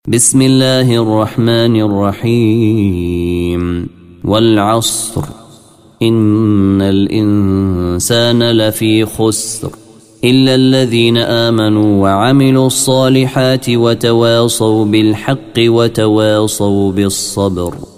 بسم الله الرحمن الرحيم والعصر إن الإنسان لفي خسر إلا الذين آمنوا وعملوا الصالحات وتواصوا بالحق وتواصوا بالصبر.